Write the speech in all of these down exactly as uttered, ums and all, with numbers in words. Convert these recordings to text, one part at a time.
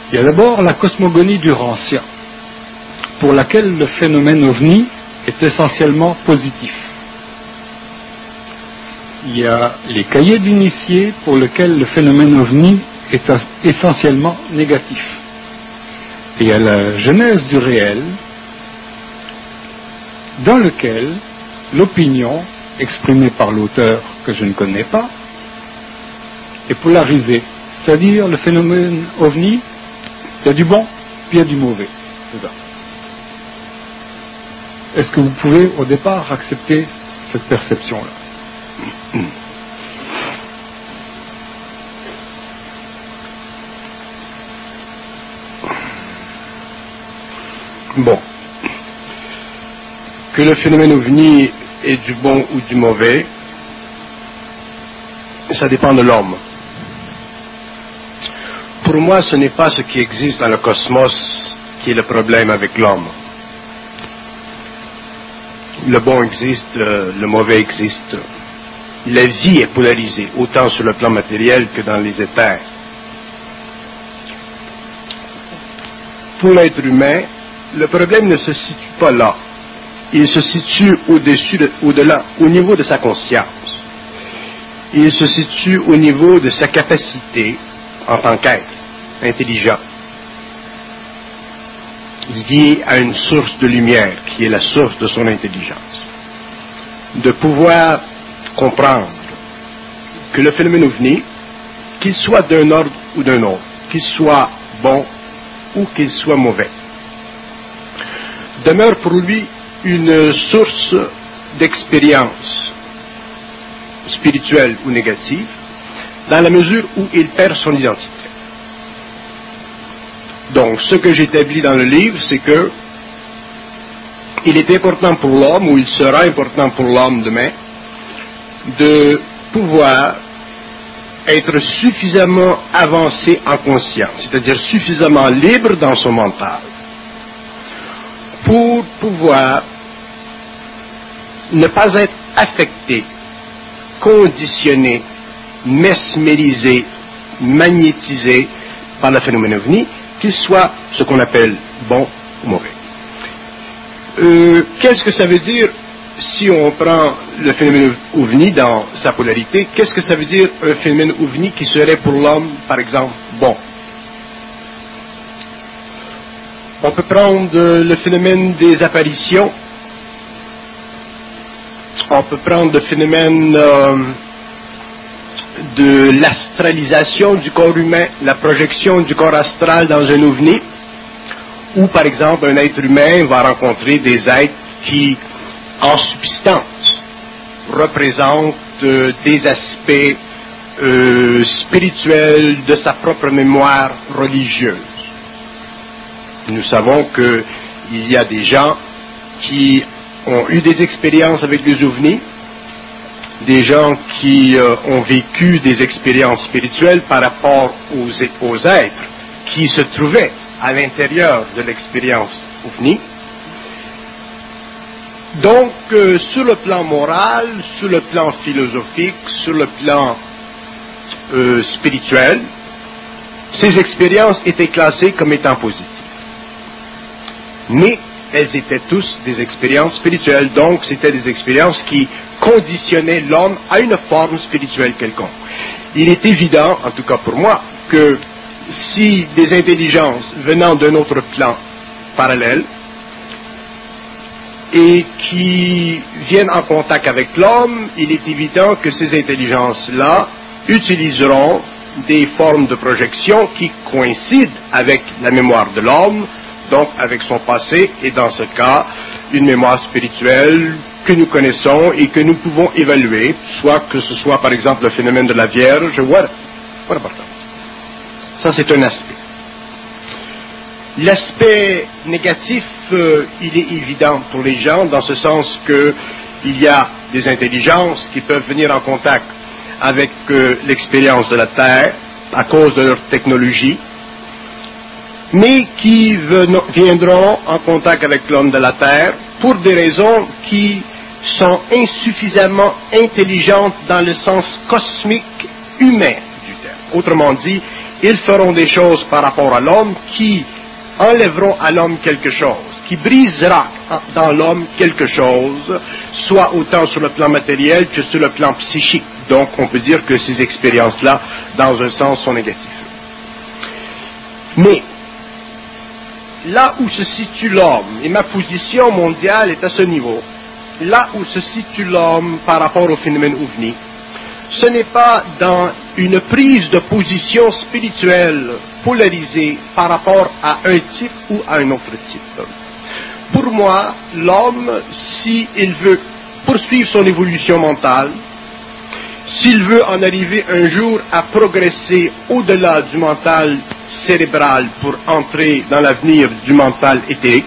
Il y a d'abord la cosmogonie d'Urantia, pour laquelle le phénomène ovni est essentiellement positif. Il y a les cahiers d'initiés pour lesquels le phénomène ovni est essentiellement négatif. Et il y a la genèse du réel, dans lequel l'opinion exprimée par l'auteur que je ne connais pas est polarisée. C'est-à-dire le phénomène ovni, il y a du bon, puis il y a du mauvais. C'est ça. Est-ce que vous pouvez au départ accepter cette perception-là? Bon. Que le phénomène ovni est du bon ou du mauvais, ça dépend de l'homme. Pour moi, ce n'est pas ce qui existe dans le cosmos qui est le problème avec l'homme. Le bon existe, le mauvais existe. La vie est polarisée, autant sur le plan matériel que dans les éthers. Pour l'être humain, le problème ne se situe pas là. Il se situe au-dessus, de, au-delà, au niveau de sa conscience. Il se situe au niveau de sa capacité en tant qu'être intelligent, lié à une source de lumière qui est la source de son intelligence. De pouvoir comprendre que le phénomène ovni, qu'il soit d'un ordre ou d'un autre, qu'il soit bon ou qu'il soit mauvais, demeure pour lui une source d'expérience spirituelle ou négative, dans la mesure où il perd son identité. Donc, ce que j'établis dans le livre, c'est que il est important pour l'homme, ou il sera important pour l'homme demain, de pouvoir être suffisamment avancé en conscience, c'est-à-dire suffisamment libre dans son mental, pour pouvoir ne pas être affecté, conditionné, mesmérisé, magnétisé par le phénomène ovni, qu'il soit ce qu'on appelle bon ou mauvais. Euh, qu'est-ce que ça veut dire si on prend le phénomène ovni dans sa polarité? Qu'est-ce que ça veut dire un phénomène ovni qui serait pour l'homme, par exemple, bon? On peut prendre le phénomène des apparitions. On peut prendre le phénomène euh, de l'astralisation du corps humain, la projection du corps astral dans un ovni, où par exemple un être humain va rencontrer des êtres qui, en substance, représentent euh, des aspects euh, spirituels de sa propre mémoire religieuse. Nous savons qu'il y a des gens qui ont eu des expériences avec les ovnis, des gens qui euh, ont vécu des expériences spirituelles par rapport aux, aux êtres qui se trouvaient à l'intérieur de l'expérience ovni. Donc, euh, sur le plan moral, sur le plan philosophique, sur le plan euh, spirituel, ces expériences étaient classées comme étant positives. Mais elles étaient tous des expériences spirituelles, donc c'était des expériences qui conditionnaient l'homme à une forme spirituelle quelconque. Il est évident, en tout cas pour moi, que si des intelligences venant d'un autre plan parallèle et qui viennent en contact avec l'homme, il est évident que ces intelligences-là utiliseront des formes de projection qui coïncident avec la mémoire de l'homme, donc avec son passé, et dans ce cas, une mémoire spirituelle que nous connaissons et que nous pouvons évaluer, soit que ce soit par exemple le phénomène de la Vierge, voilà, pas d'importance. Ça, c'est un aspect. L'aspect négatif, euh, il est évident pour les gens, dans ce sens que il y a des intelligences qui peuvent venir en contact avec euh, l'expérience de la Terre, à cause de leur technologie, mais qui viendront en contact avec l'homme de la Terre pour des raisons qui sont insuffisamment intelligentes dans le sens cosmique humain du terme. Autrement dit, Ils feront des choses par rapport à l'homme qui enlèveront à l'homme quelque chose, qui brisera dans l'homme quelque chose, soit autant sur le plan matériel que sur le plan psychique. Donc, on peut dire que ces expériences-là, dans un sens, sont négatives. Mais, là où se situe l'homme, et ma position mondiale est à ce niveau, là où se situe l'homme par rapport au phénomène ovni, ce n'est pas dans une prise de position spirituelle polarisée par rapport à un type ou à un autre type. Pour moi, l'homme, s'il veut poursuivre son évolution mentale, s'il veut en arriver un jour à progresser au-delà du mental cérébral pour entrer dans l'avenir du mental éthérique,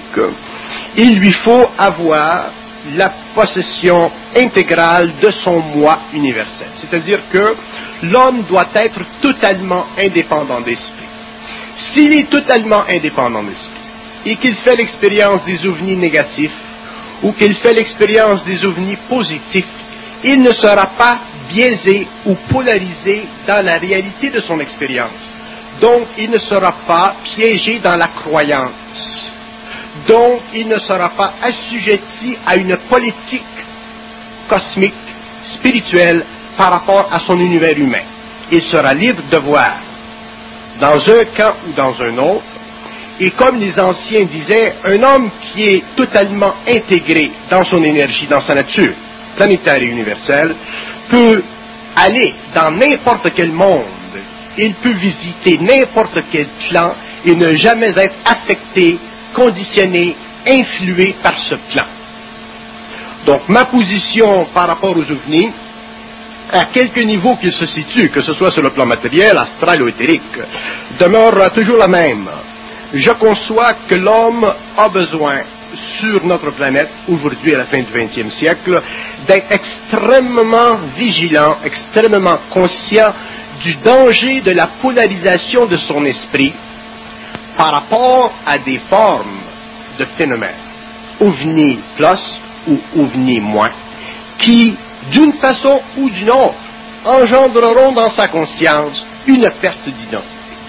il lui faut avoir la possession intégrale de son moi universel. C'est-à-dire que l'homme doit être totalement indépendant d'esprit. S'il est totalement indépendant d'esprit et qu'il fait l'expérience des ovnis négatifs ou qu'il fait l'expérience des ovnis positifs, il ne sera pas biaisé ou polarisé dans la réalité de son expérience. Donc, il ne sera pas piégé dans la croyance. Donc, il ne sera pas assujetti à une politique cosmique, spirituelle, par rapport à son univers humain. Il sera libre de voir, dans un camp ou dans un autre, et comme les anciens disaient, un homme qui est totalement intégré dans son énergie, dans sa nature planétaire et universelle, peut aller dans n'importe quel monde, il peut visiter n'importe quel plan et ne jamais être affecté, conditionné, influé par ce plan. Donc, ma position par rapport aux ovnis, à quelque niveau qu'il se situe, que ce soit sur le plan matériel, astral ou éthérique, demeure toujours la même. Je conçois que l'homme a besoin, sur notre planète, aujourd'hui à la fin du vingtième siècle, d'être extrêmement vigilant, extrêmement conscient du danger de la polarisation de son esprit par rapport à des formes de phénomènes, ovni plus ou ovni moins, qui, d'une façon ou d'une autre, engendreront dans sa conscience une perte d'identité.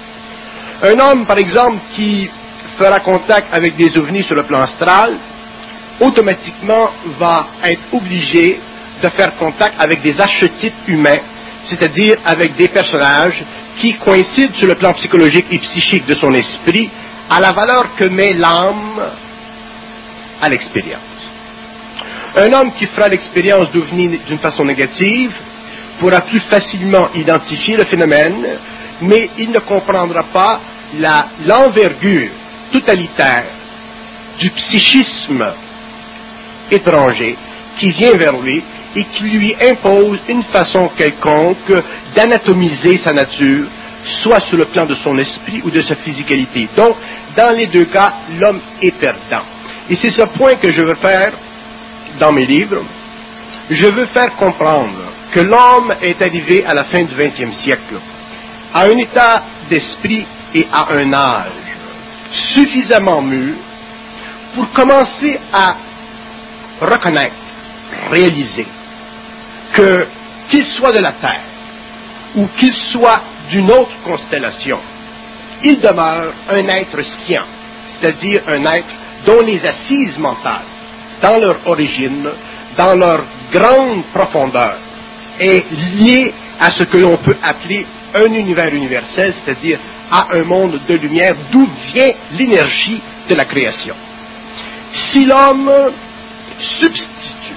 Un homme, par exemple, qui fera contact avec des ovnis sur le plan astral, automatiquement va être obligé de faire contact avec des archétypes humains, c'est-à-dire avec des personnages qui coïncident sur le plan psychologique et psychique de son esprit à la valeur que met l'âme à l'expérience. Un homme qui fera l'expérience d'ovni d'une façon négative pourra plus facilement identifier le phénomène, mais il ne comprendra pas la, l'envergure totalitaire du psychisme étranger qui vient vers lui et qui lui impose une façon quelconque d'anatomiser sa nature, soit sur le plan de son esprit ou de sa physicalité. Donc, dans les deux cas, l'homme est perdant. Et c'est ce point que je veux faire dans mes livres. Je veux faire comprendre que l'homme est arrivé à la fin du vingtième siècle à un état d'esprit et à un âge suffisamment mûr pour commencer à reconnaître, réaliser que, qu'il soit de la Terre ou qu'il soit d'une autre constellation, il demeure un être sciant, c'est-à-dire un être dont les assises mentales, dans leur origine, dans leur grande profondeur, est liée à ce que l'on peut appeler un univers universel, c'est-à-dire à un monde de lumière d'où vient l'énergie de la création. Si l'homme substitue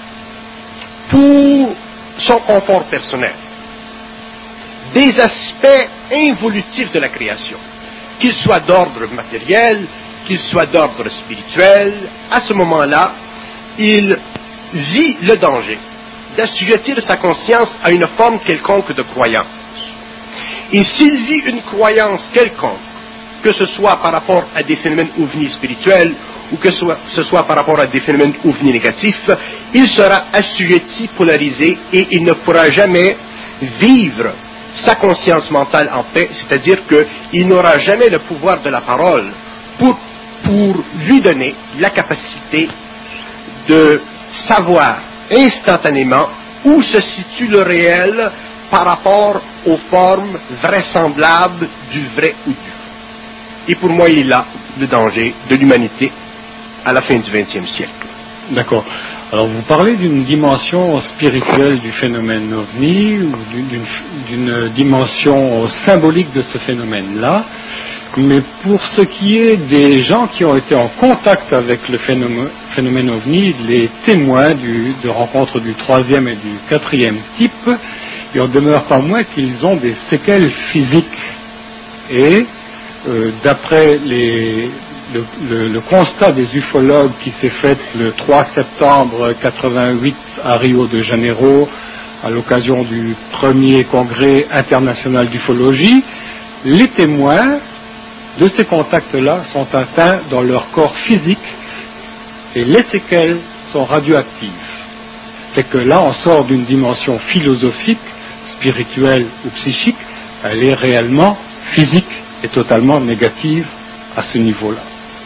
pour son confort personnel des aspects involutifs de la création, qu'ils soient d'ordre matériel, qu'ils soient d'ordre spirituel, à ce moment-là, il vit le danger d'assujettir sa conscience à une forme quelconque de croyance. Et s'il vit une croyance quelconque, que ce soit par rapport à des phénomènes ovnis spirituels ou que ce soit par rapport à des phénomènes ovnis négatifs, il sera assujetti, polarisé, et il ne pourra jamais vivre sa conscience mentale en paix, c'est-à-dire qu'il n'aura jamais le pouvoir de la parole pour, pour lui donner la capacité de savoir instantanément où se situe le réel par rapport aux formes vraisemblables du vrai ou du faux. Et pour moi, il est là le danger de l'humanité à la fin du vingtième siècle. D'accord. Alors vous parlez d'une dimension spirituelle du phénomène ovni ou d'une, d'une dimension symbolique de ce phénomène-là, mais pour ce qui est des gens qui ont été en contact avec le phénomène, phénomène ovni, les témoins du, de rencontres du troisième et du quatrième type, il en demeure pas moins qu'ils ont des séquelles physiques. Et euh, d'après les, le, le, le constat des ufologues qui s'est fait le trois septembre quatre-vingt-huit à Rio de Janeiro, à l'occasion du premier congrès international d'ufologie, les témoins de ces contacts-là sont atteints dans leur corps physique et les séquelles sont radioactives. C'est que là, on sort d'une dimension philosophique, spirituelle ou psychique, elle est réellement physique et totalement négative à ce niveau-là.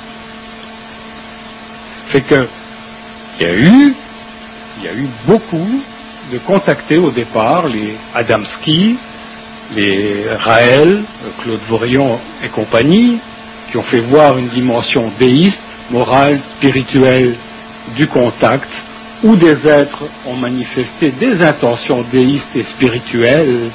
Fait que il y a eu, il y a eu beaucoup de contactés au départ, les Adamski, les Raël, Claude Vorion et compagnie, qui ont fait voir une dimension déiste, morale, spirituelle du contact, où des êtres ont manifesté des intentions déistes et spirituelles.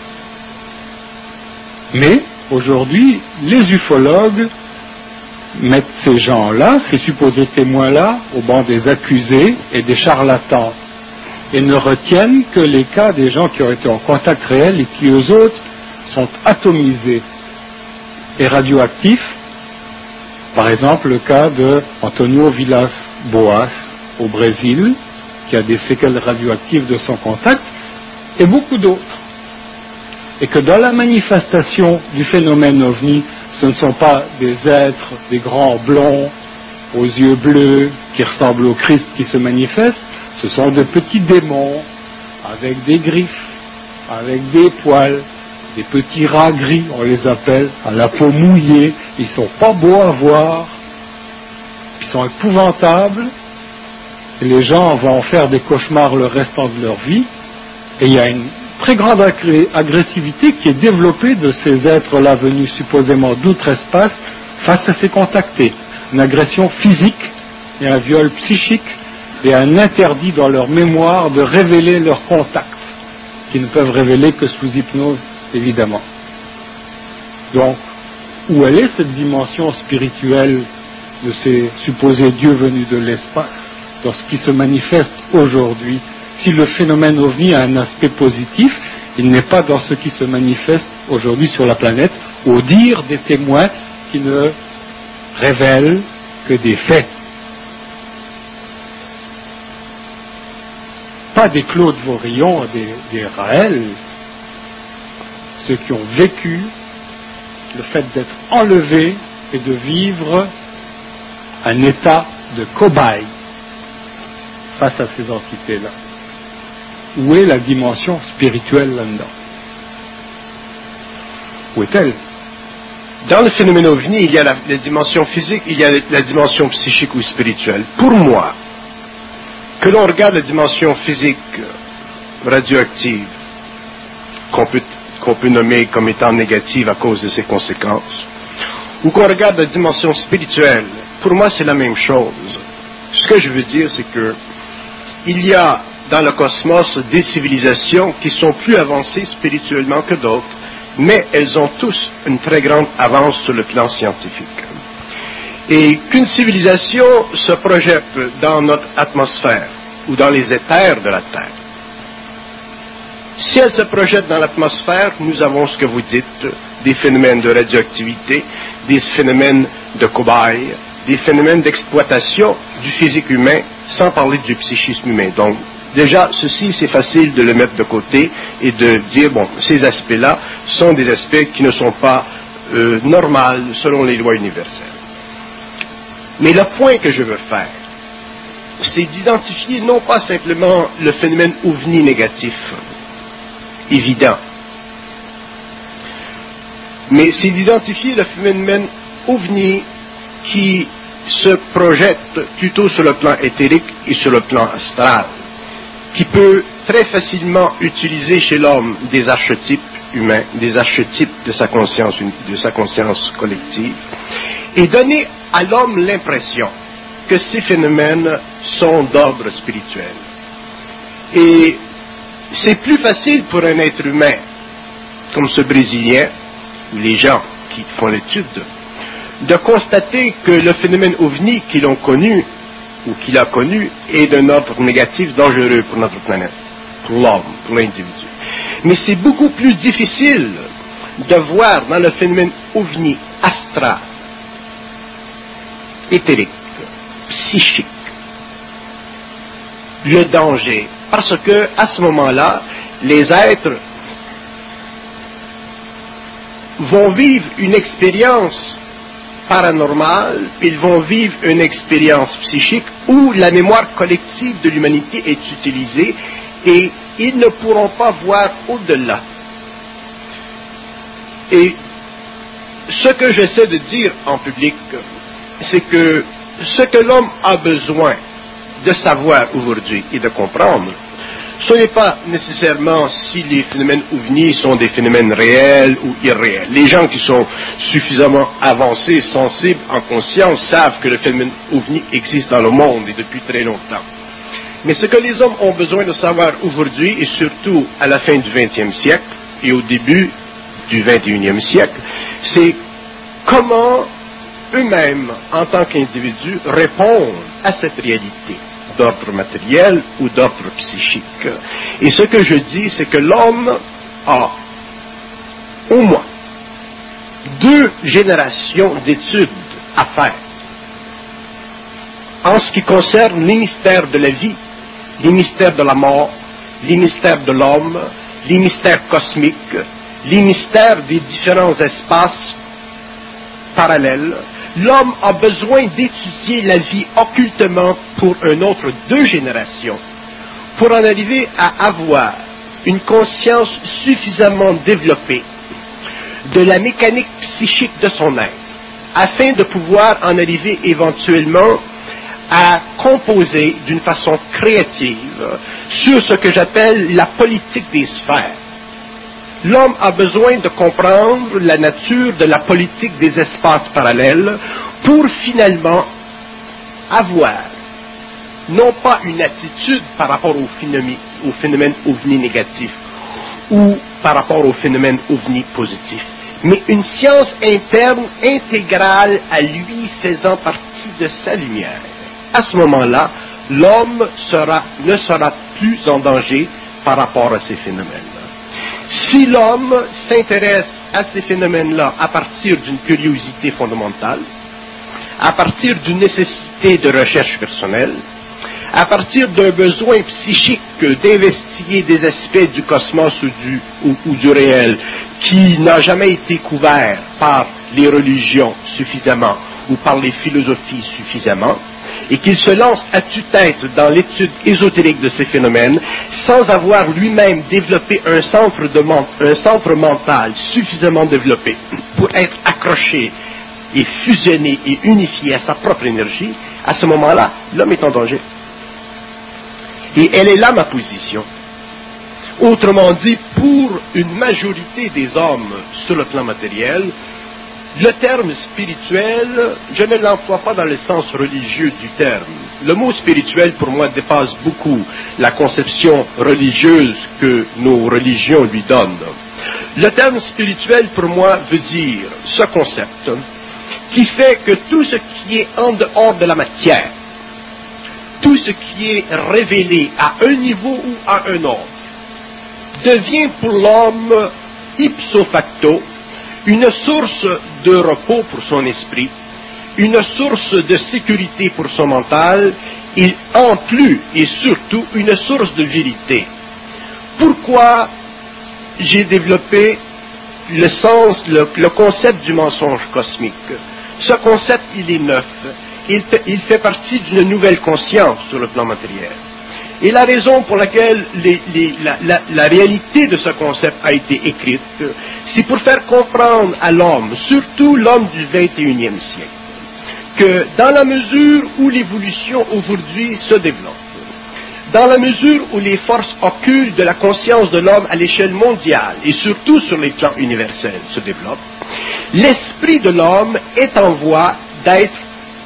Mais aujourd'hui, les ufologues mettent ces gens-là, ces supposés témoins-là, au banc des accusés et des charlatans, et ne retiennent que les cas des gens qui ont été en contact réel et qui, eux autres, sont atomisés et radioactifs. Par exemple, le cas de Antonio Villas Boas au Brésil, qui a des séquelles radioactives de son contact, et beaucoup d'autres. Et que dans la manifestation du phénomène ovni, ce ne sont pas des êtres, des grands blonds aux yeux bleus qui ressemblent au Christ qui se manifestent, ce sont de petits démons avec des griffes, avec des poils, des petits rats gris, on les appelle, à la peau mouillée. Ils sont pas beaux à voir, ils sont épouvantables, et les gens vont en faire des cauchemars le restant de leur vie, et il y a une très grande agressivité qui est développée de ces êtres-là venus supposément d'outre-espace face à ces contactés. Une agression physique et un viol psychique et un interdit dans leur mémoire de révéler leurs contacts, qu'ils ne peuvent révéler que sous hypnose, évidemment. Donc, où elle est cette dimension spirituelle de ces supposés dieux venus de l'espace, dans ce qui se manifeste aujourd'hui? Si le phénomène ovni a un aspect positif, il n'est pas dans ce qui se manifeste aujourd'hui sur la planète, au dire des témoins qui ne révèlent que des faits. Pas des Claude Vorion, des, des Raël, ceux qui ont vécu le fait d'être enlevés et de vivre un état de cobaye face à ces entités-là. Où est la dimension spirituelle là-dedans? Où est-elle? Dans le phénomène ovni, il y a la, la dimension physique, il y a la dimension psychique ou spirituelle. Pour moi, que l'on regarde la dimension physique radioactive, qu'on peut, qu'on peut nommer comme étant négative à cause de ses conséquences, ou qu'on regarde la dimension spirituelle, pour moi c'est la même chose. Ce que je veux dire, c'est que il y a dans le cosmos des civilisations qui sont plus avancées spirituellement que d'autres, mais elles ont tous une très grande avance sur le plan scientifique. Et qu'une civilisation se projette dans notre atmosphère ou dans les éthers de la Terre, si elle se projette dans l'atmosphère, nous avons ce que vous dites, des phénomènes de radioactivité, des phénomènes de cobayes, des phénomènes d'exploitation du physique humain, sans parler du psychisme humain. Donc, déjà, ceci, c'est facile de le mettre de côté et de dire, bon, ces aspects-là sont des aspects qui ne sont pas euh, normaux selon les lois universelles. Mais le point que je veux faire, c'est d'identifier non pas simplement le phénomène ovni négatif, évident, mais c'est d'identifier le phénomène ovni qui se projette plutôt sur le plan éthérique et sur le plan astral, qui peut très facilement utiliser chez l'homme des archétypes humains, des archétypes de sa conscience, de sa conscience collective, et donner à l'homme l'impression que ces phénomènes sont d'ordre spirituel. Et c'est plus facile pour un être humain, comme ce Brésilien, ou les gens qui font l'étude, de constater que le phénomène ovni qu'ils ont connu, ou qu'il a connu, est d'un ordre négatif dangereux pour notre planète, pour l'homme, pour l'individu. Mais c'est beaucoup plus difficile de voir dans le phénomène ovni astral, éthérique, psychique, le danger, parce que à ce moment-là, les êtres vont vivre une expérience paranormale, ils vont vivre une expérience psychique où la mémoire collective de l'humanité est utilisée et ils ne pourront pas voir au-delà. Et ce que j'essaie de dire en public, c'est que ce que l'homme a besoin de savoir aujourd'hui et de comprendre, ce n'est pas nécessairement si les phénomènes ovnis sont des phénomènes réels ou irréels. Les gens qui sont suffisamment avancés, sensibles, en conscience, savent que le phénomène ovni existe dans le monde et depuis très longtemps. Mais ce que les hommes ont besoin de savoir aujourd'hui, et surtout à la fin du vingtième siècle et au début du vingt et unième siècle, c'est comment eux-mêmes, en tant qu'individus, répondent à cette réalité d'ordre matériel ou d'ordre psychique. Et ce que je dis, c'est que l'homme a au moins deux générations d'études à faire en ce qui concerne les mystères de la vie, les mystères de la mort, les mystères de l'homme, les mystères cosmiques, les mystères des différents espaces parallèles. L'homme a besoin d'étudier la vie occultement pour un autre deux générations, pour en arriver à avoir une conscience suffisamment développée de la mécanique psychique de son être, afin de pouvoir en arriver éventuellement à composer d'une façon créative sur ce que j'appelle la politique des sphères. L'homme a besoin de comprendre la nature de la politique des espaces parallèles pour finalement avoir, non pas une attitude par rapport au phénomène, au phénomène ovni négatif ou par rapport au phénomène ovni positif, mais une science interne intégrale à lui faisant partie de sa lumière. À ce moment-là, l'homme sera, ne sera plus en danger par rapport à ces phénomènes. Si l'homme s'intéresse à ces phénomènes-là à partir d'une curiosité fondamentale, à partir d'une nécessité de recherche personnelle, à partir d'un besoin psychique d'investiguer des aspects du cosmos ou du, ou, ou du réel qui n'a jamais été couvert par les religions suffisamment ou par les philosophies suffisamment, et qu'il se lance à tue-tête dans l'étude ésotérique de ces phénomènes sans avoir lui-même développé un centre, de, un centre mental suffisamment développé pour être accroché et fusionné et unifié à sa propre énergie, à ce moment-là, l'homme est en danger. Et elle est là ma position. Autrement dit, pour une majorité des hommes sur le plan matériel, le terme spirituel, je ne l'emploie pas dans le sens religieux du terme. Le mot spirituel, pour moi, dépasse beaucoup la conception religieuse que nos religions lui donnent. Le terme spirituel, pour moi, veut dire ce concept qui fait que tout ce qui est en dehors de la matière, tout ce qui est révélé à un niveau ou à un autre, devient pour l'homme ipso facto une source de repos pour son esprit, une source de sécurité pour son mental, et en plus et surtout une source de vérité. Pourquoi j'ai développé le sens, le, le concept du mensonge cosmique? Ce concept, il est neuf. Il fait, il fait partie d'une nouvelle conscience sur le plan matériel. Et la raison pour laquelle les, les, la, la, la réalité de ce concept a été écrite, c'est pour faire comprendre à l'homme, surtout l'homme du vingt et unième siècle, que dans la mesure où l'évolution aujourd'hui se développe, Dans la mesure où les forces occultes de la conscience de l'homme à l'échelle mondiale et surtout sur les plans universels se développent, l'esprit de l'homme est en voie d'être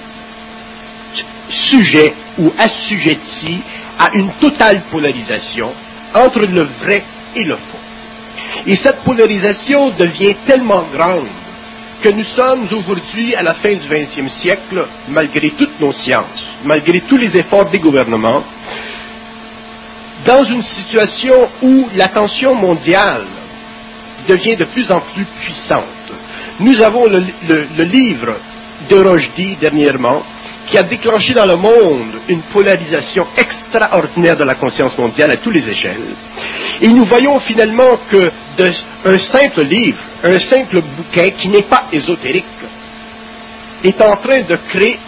sujet ou assujetti à une totale polarisation entre le vrai et le faux. Et cette polarisation devient tellement grande que nous sommes aujourd'hui, à la fin du vingtième siècle, malgré toutes nos sciences, malgré tous les efforts des gouvernements, dans une situation où la tension mondiale devient de plus en plus puissante. Nous avons le, le, le livre de Rushdie, dernièrement, qui a déclenché dans le monde une polarisation extraordinaire de la conscience mondiale à toutes les échelles. Et nous voyons finalement que de, un simple livre, un simple bouquin qui n'est pas ésotérique, est en train de créer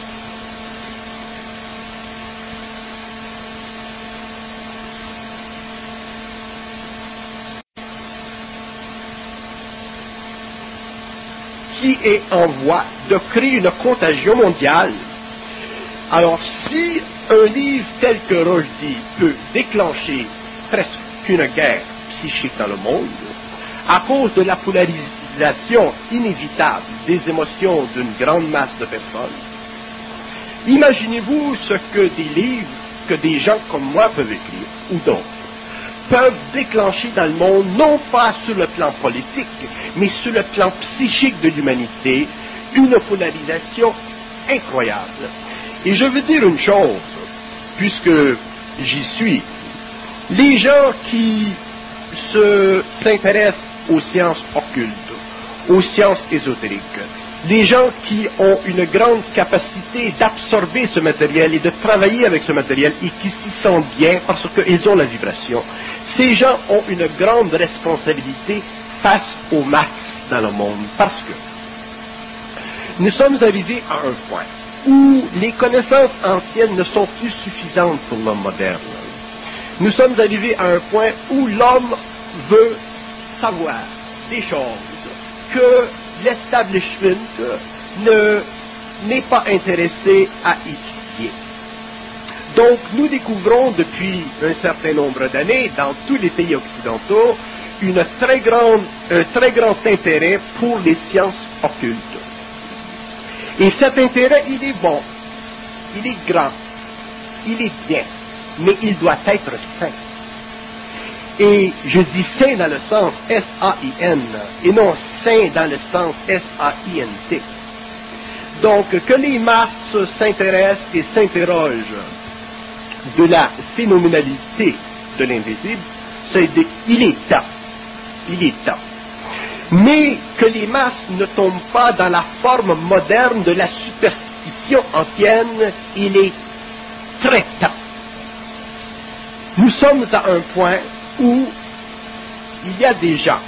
qui est en voie de créer une contagion mondiale. Alors, si un livre tel que Rushdie peut déclencher presque une guerre psychique dans le monde, à cause de la polarisation inévitable des émotions d'une grande masse de personnes, imaginez-vous ce que des livres que des gens comme moi peuvent écrire, ou d'autres, peuvent déclencher dans le monde, non pas sur le plan politique, mais sur le plan psychique de l'humanité, une polarisation incroyable. Et je veux dire une chose, puisque j'y suis, les gens qui se, s'intéressent aux sciences occultes, aux sciences ésotériques, les gens qui ont une grande capacité d'absorber ce matériel et de travailler avec ce matériel et qui s'y sentent bien parce qu'ils ont la vibration, ces gens ont une grande responsabilité face aux masses dans le monde, parce que nous sommes arrivés à un point où les connaissances anciennes ne sont plus suffisantes pour l'homme moderne. Nous sommes arrivés à un point où l'homme veut savoir des choses que l'establishment ne, n'est pas intéressé à étudier. Donc, nous découvrons depuis un certain nombre d'années, dans tous les pays occidentaux, une très grande, un très grand intérêt pour les sciences occultes. Et cet intérêt, il est bon, il est grand, il est bien, mais il doit être sain. Et je dis sain dans le sens S A I N, et non sain dans le sens S A I N T. Donc, que les masses s'intéressent et s'interrogent de la phénoménalité de l'invisible, c'est de, il est temps. Il est temps. Mais que les masses ne tombent pas dans la forme moderne de la superstition ancienne, il est très temps. Nous sommes à un point où il y a des gens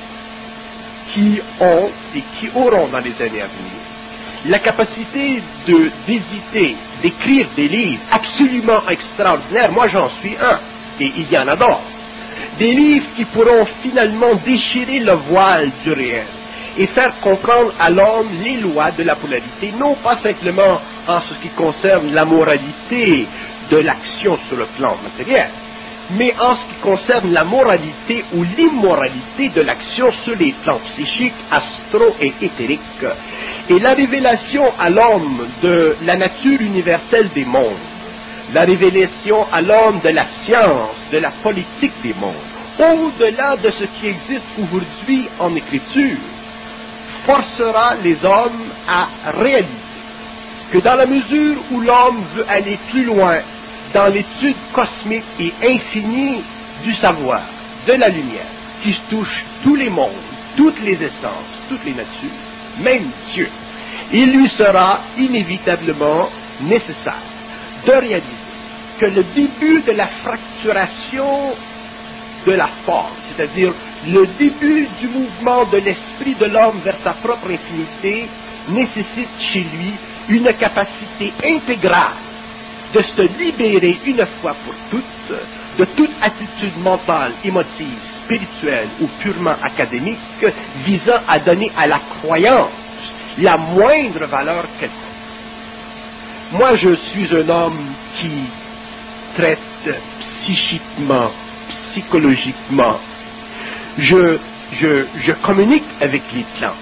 qui ont et qui auront dans les années à venir la capacité de, d'éditer, d'écrire des livres absolument extraordinaires. Moi, j'en suis un, et il y en a d'autres. Des livres qui pourront finalement déchirer le voile du réel et faire comprendre à l'homme les lois de la polarité, non pas simplement en ce qui concerne la moralité de l'action sur le plan matériel, mais en ce qui concerne la moralité ou l'immoralité de l'action sur les plans psychiques, astro et éthériques. Et la révélation à l'homme de la nature universelle des mondes, la révélation à l'homme de la science, de la politique des mondes, au-delà de ce qui existe aujourd'hui en écriture, forcera les hommes à réaliser que dans la mesure où l'homme veut aller plus loin dans l'étude cosmique et infinie du savoir, de la lumière, qui touche tous les mondes, toutes les essences, toutes les natures, même Dieu, il lui sera inévitablement nécessaire de réaliser que le début de la fracturation de la forme, c'est-à-dire le début du mouvement de l'esprit de l'homme vers sa propre infinité, nécessite chez lui une capacité intégrale de se libérer une fois pour toutes de toute attitude mentale, émotive, spirituelle ou purement académique visant à donner à la croyance la moindre valeur quelconque. Moi, je suis un homme qui traite psychiquement, psychologiquement. Je, je, je communique avec les plans.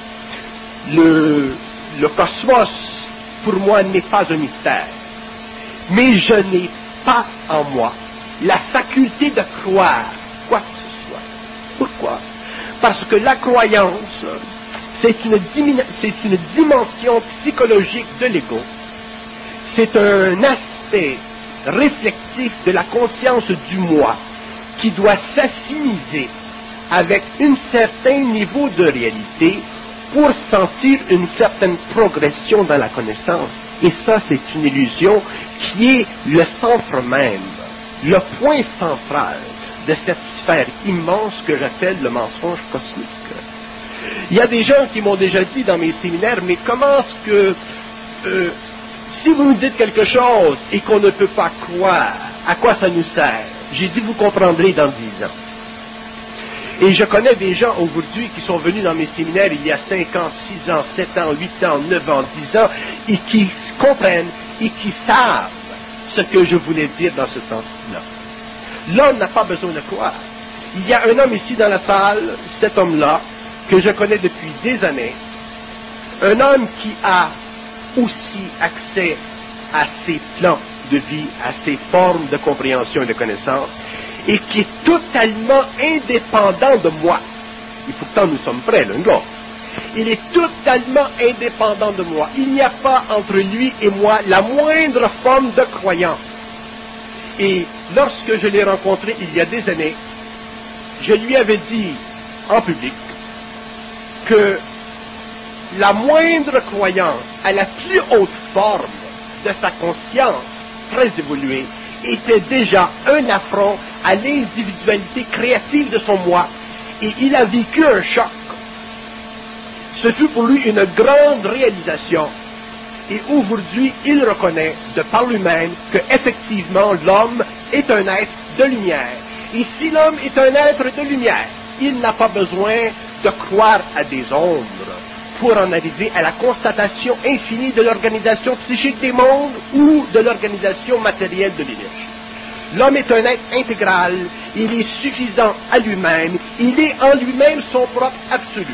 Le, le cosmos, pour moi, n'est pas un mystère. Mais je n'ai pas en moi la faculté de croire quoi que ce soit. Pourquoi? Parce que la croyance, c'est une, c'est une dimension psychologique de l'ego. C'est un aspect réflexif de la conscience du moi qui doit s'affiniser avec un certain niveau de réalité pour sentir une certaine progression dans la connaissance. Et ça, c'est une illusion qui est le centre même, le point central de cette sphère immense que j'appelle le mensonge cosmique. Il y a des gens qui m'ont déjà dit dans mes séminaires, mais comment est-ce que, euh, si vous nous dites quelque chose et qu'on ne peut pas croire, à quoi ça nous sert? J'ai dit, vous comprendrez dans dix ans. Et je connais des gens aujourd'hui qui sont venus dans mes séminaires il y a cinq ans, six ans, sept ans, huit ans, neuf ans, dix ans, et qui comprennent et qui savent ce que je voulais dire dans ce sens-là. L'homme n'a pas besoin de croire. Il y a un homme ici dans la salle, cet homme-là, que je connais depuis des années, un homme qui a aussi accès à ses plans de vie, à ses formes de compréhension et de connaissance, et qui est totalement indépendant de moi. Et pourtant, nous sommes près l'un de l'autre. Il est totalement indépendant de moi. Il n'y a pas entre lui et moi la moindre forme de croyance. Et lorsque je l'ai rencontré il y a des années, je lui avais dit en public que la moindre croyance à la plus haute forme de sa conscience très évoluée était déjà un affront à l'individualité créative de son moi, et il a vécu un choc. Ce fut pour lui une grande réalisation, et aujourd'hui il reconnaît de par lui-même que effectivement l'homme est un être de lumière, et si l'homme est un être de lumière, il n'a pas besoin de croire à des ombres pour en arriver à la constatation infinie de l'organisation psychique des mondes ou de l'organisation matérielle de l'énergie. L'homme est un être intégral, il est suffisant à lui-même, il est en lui-même son propre absolu.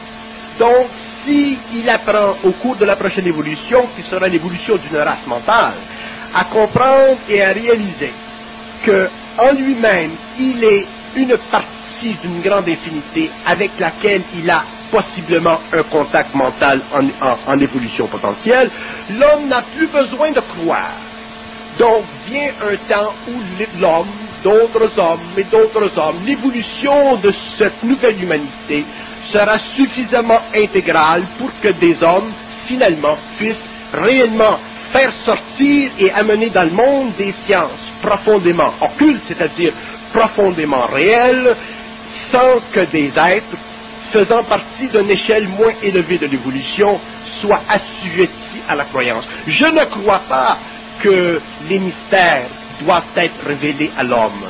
Donc, s'il apprend au cours de la prochaine évolution, qui sera l'évolution d'une race mentale, à comprendre et à réaliser que en lui-même, il est une partie d'une grande infinité avec laquelle il a possiblement un contact mental en, en, en évolution potentielle, l'homme n'a plus besoin de croire. Donc vient un temps où l'homme, d'autres hommes et d'autres hommes, l'évolution de cette nouvelle humanité sera suffisamment intégrale pour que des hommes, finalement, puissent réellement faire sortir et amener dans le monde des sciences profondément occultes, c'est-à-dire profondément réelles, sans que des êtres faisant partie d'une échelle moins élevée de l'évolution soient assujettis à la croyance. Je ne crois pas que les mystères doivent être révélés à l'homme.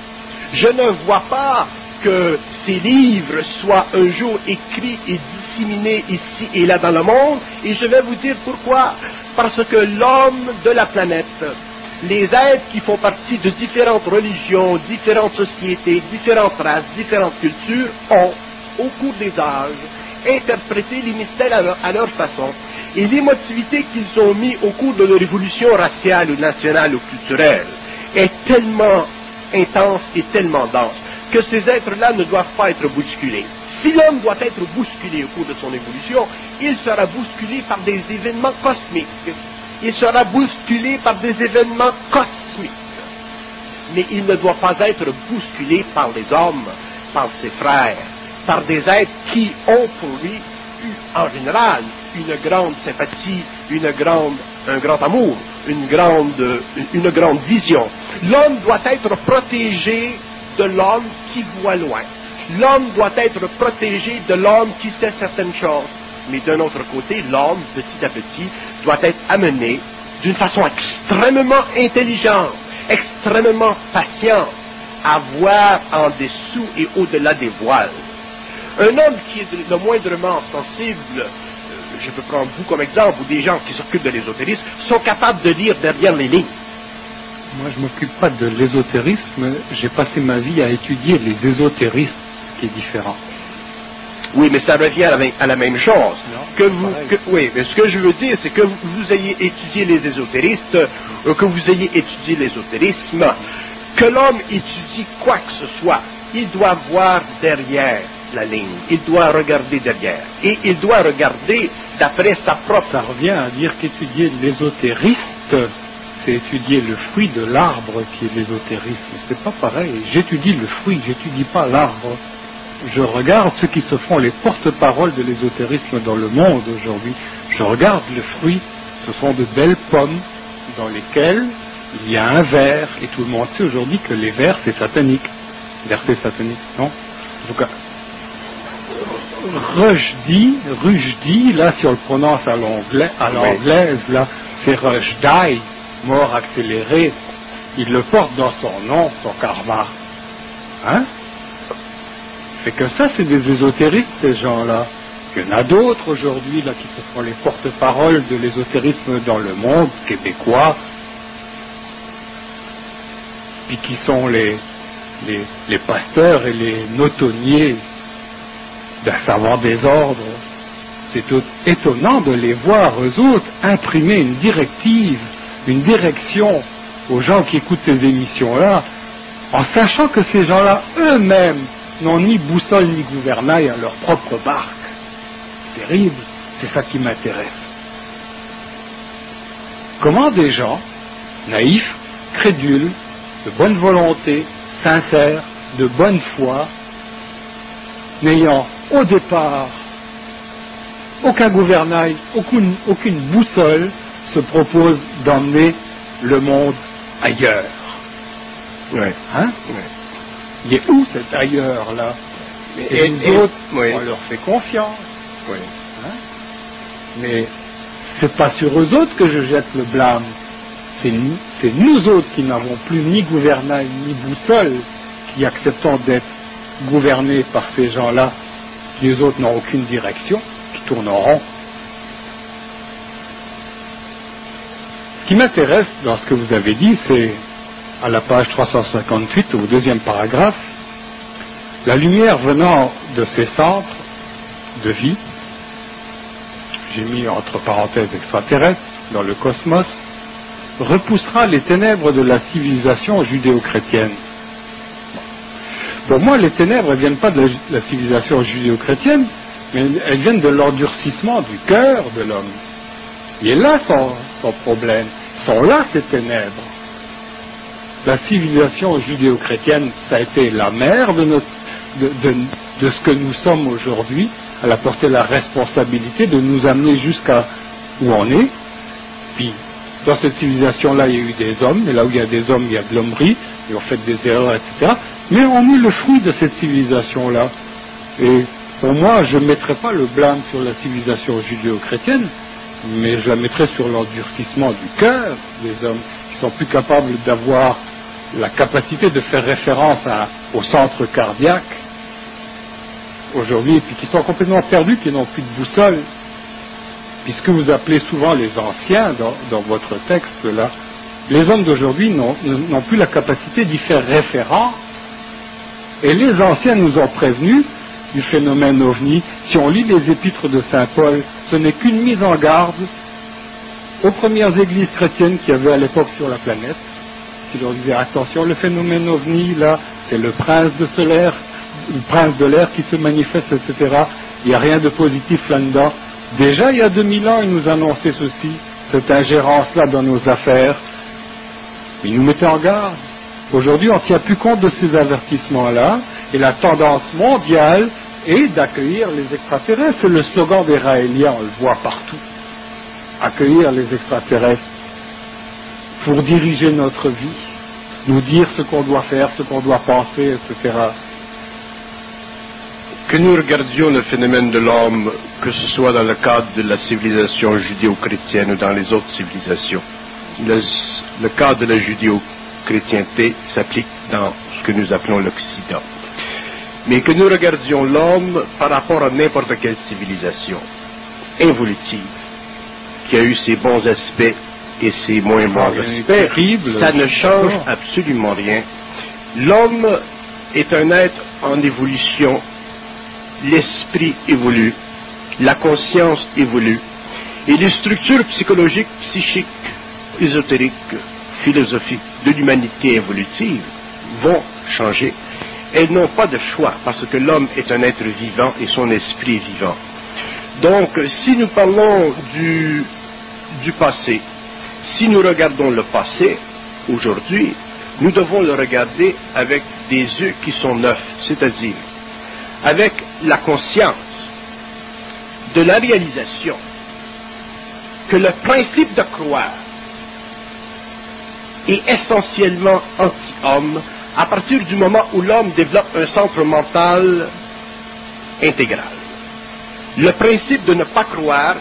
Je ne vois pas que ces livres soient un jour écrits et disséminés ici et là dans le monde, et je vais vous dire pourquoi. Parce que l'homme de la planète, les êtres qui font partie de différentes religions, différentes sociétés, différentes races, différentes cultures, ont, au cours des âges, interprété les mystères à leur, à leur façon, et l'émotivité qu'ils ont mis au cours de leur évolution raciale ou nationale ou culturelle est tellement intense et tellement dense que ces êtres-là ne doivent pas être bousculés. Si l'homme doit être bousculé au cours de son évolution, il sera bousculé par des événements cosmiques. Il sera bousculé par des événements cosmiques. Mais il ne doit pas être bousculé par les hommes, par ses frères, par des êtres qui ont pour lui, en général, une grande sympathie, une grande, un grand amour, une grande, une grande vision. L'homme doit être protégé de l'homme qui voit loin. L'homme doit être protégé de l'homme qui sait certaines choses. Mais d'un autre côté, l'homme, petit à petit, doit être amené d'une façon extrêmement intelligente, extrêmement patiente, à voir en dessous et au-delà des voiles. Un homme qui est le moindrement sensible, euh, je peux prendre vous comme exemple, ou des gens qui s'occupent de l'ésotérisme, sont capables de lire derrière les lignes. Moi, je m'occupe pas de l'ésotérisme. J'ai passé ma vie à étudier les ésotérismes, ce qui est différent. Oui, mais ça revient à la, à la même chose. Non, que vous, que, oui, mais ce que je veux dire, c'est que vous, vous ayez étudié les ésotéristes, euh, que vous ayez étudié l'ésotérisme, que l'homme étudie quoi que ce soit, il doit voir derrière la ligne, il doit regarder derrière, et il doit regarder d'après sa propre... Ça revient à dire qu'étudier l'ésotériste, c'est étudier le fruit de l'arbre qui est l'ésotérisme. C'est pas pareil. J'étudie le fruit, j'étudie pas l'arbre. Je regarde ceux qui se font les porte-paroles de l'ésotérisme dans le monde aujourd'hui. Je regarde le fruit. Ce sont de belles pommes dans lesquelles il y a un ver. Et tout le monde sait aujourd'hui que les vers, c'est satanique. Verset satanique, non? En tout cas, Rushdie, Rushdie, là, si on le prononce à l'anglais, à l'anglaise, là, c'est Rushdie, mort accéléré. Il le porte dans son nom, son karma. Hein? C'est que ça, c'est des ésotéristes, ces gens-là. Il y en a d'autres aujourd'hui, là, qui se font les porte-paroles de l'ésotérisme dans le monde québécois, puis qui sont les, les, les pasteurs et les notonniers d'un savant désordre. C'est tout étonnant de les voir, eux autres, imprimer une directive, une direction aux gens qui écoutent ces émissions-là, en sachant que ces gens-là eux-mêmes n'ont ni boussole ni gouvernail à leur propre barque. C'est terrible, c'est ça qui m'intéresse. Comment des gens, naïfs, crédules, de bonne volonté, sincères, de bonne foi, n'ayant au départ aucun gouvernail, aucune, aucune boussole, se proposent d'emmener le monde ailleurs. Ouais. Hein? Ouais. Il est où cet ailleurs-là? Et, et nous et, autres, oui. On leur fait confiance. Oui. Hein? Mais c'est pas sur eux autres que je jette le blâme. C'est nous, c'est nous autres qui n'avons plus ni gouvernail ni boussole, qui acceptons d'être gouvernés par ces gens-là, qui les autres n'ont aucune direction, qui tournent en rond. Ce qui m'intéresse dans ce que vous avez dit, c'est à la page trois cent cinquante-huit, au deuxième paragraphe, la lumière venant de ces centres de vie, j'ai mis entre parenthèses extraterrestres, dans le cosmos, repoussera les ténèbres de la civilisation judéo-chrétienne. Pour moi, les ténèbres ne viennent pas de la, la civilisation judéo-chrétienne, mais elles viennent de l'endurcissement du cœur de l'homme. Il est là son, son problème. Sont là ces ténèbres. La civilisation judéo-chrétienne, ça a été la mère de, notre, de, de, de ce que nous sommes aujourd'hui. Elle a porté la responsabilité de nous amener jusqu'à où on est. Puis, dans cette civilisation-là, il y a eu des hommes, et là où il y a des hommes, il y a de l'hommerie, ils ont fait des erreurs, et cetera. Mais on est le fruit de cette civilisation-là. Et pour moi, je ne mettrai pas le blâme sur la civilisation judéo-chrétienne, mais je la mettrai sur l'endurcissement du cœur des hommes, qui sont plus capables d'avoir la capacité de faire référence à, au centre cardiaque aujourd'hui, et puis qui sont complètement perdus, qui n'ont plus de boussole. Puisque vous appelez souvent les anciens dans, dans votre texte là, les hommes d'aujourd'hui n'ont, n'ont plus la capacité d'y faire référence, et les anciens nous ont prévenus du phénomène ovni. Si on lit les épîtres de saint Paul, ce n'est qu'une mise en garde aux premières églises chrétiennes qu'il y avait à l'époque sur la planète, qui leur disaient attention, le phénomène ovni là, c'est le prince de l'air, le prince de l'air qui se manifeste, et cetera. Il n'y a rien de positif là-dedans. Déjà, il y a deux mille ans, ils nous annonçaient ceci, cette ingérence-là dans nos affaires. Ils nous mettaient en garde. Aujourd'hui, on ne tient plus compte de ces avertissements-là, et la tendance mondiale est d'accueillir les extraterrestres. C'est le slogan des Raéliens, on le voit partout. Accueillir les extraterrestres pour diriger notre vie, nous dire ce qu'on doit faire, ce qu'on doit penser, et cetera. Que nous regardions le phénomène de l'homme, que ce soit dans le cadre de la civilisation judéo-chrétienne ou dans les autres civilisations, le, le cadre de la judéo-chrétienté s'applique dans ce que nous appelons l'Occident. Mais que nous regardions l'homme par rapport à n'importe quelle civilisation évolutive, qui a eu ses bons aspects et ses moins bons Ah, aspects, terrible. ça ne change D'accord. absolument rien. L'homme est un être en évolution, l'esprit évolue, la conscience évolue, et les structures psychologiques, psychiques, ésotériques, philosophiques de l'humanité évolutive vont changer. Elles n'ont pas de choix, parce que l'homme est un être vivant et son esprit est vivant. Donc, si nous parlons du, du passé, si nous regardons le passé, aujourd'hui, nous devons le regarder avec des yeux qui sont neufs, c'est-à-dire avec la conscience de la réalisation que le principe de croire est essentiellement anti-homme à partir du moment où l'homme développe un centre mental intégral. Le principe de ne pas croire,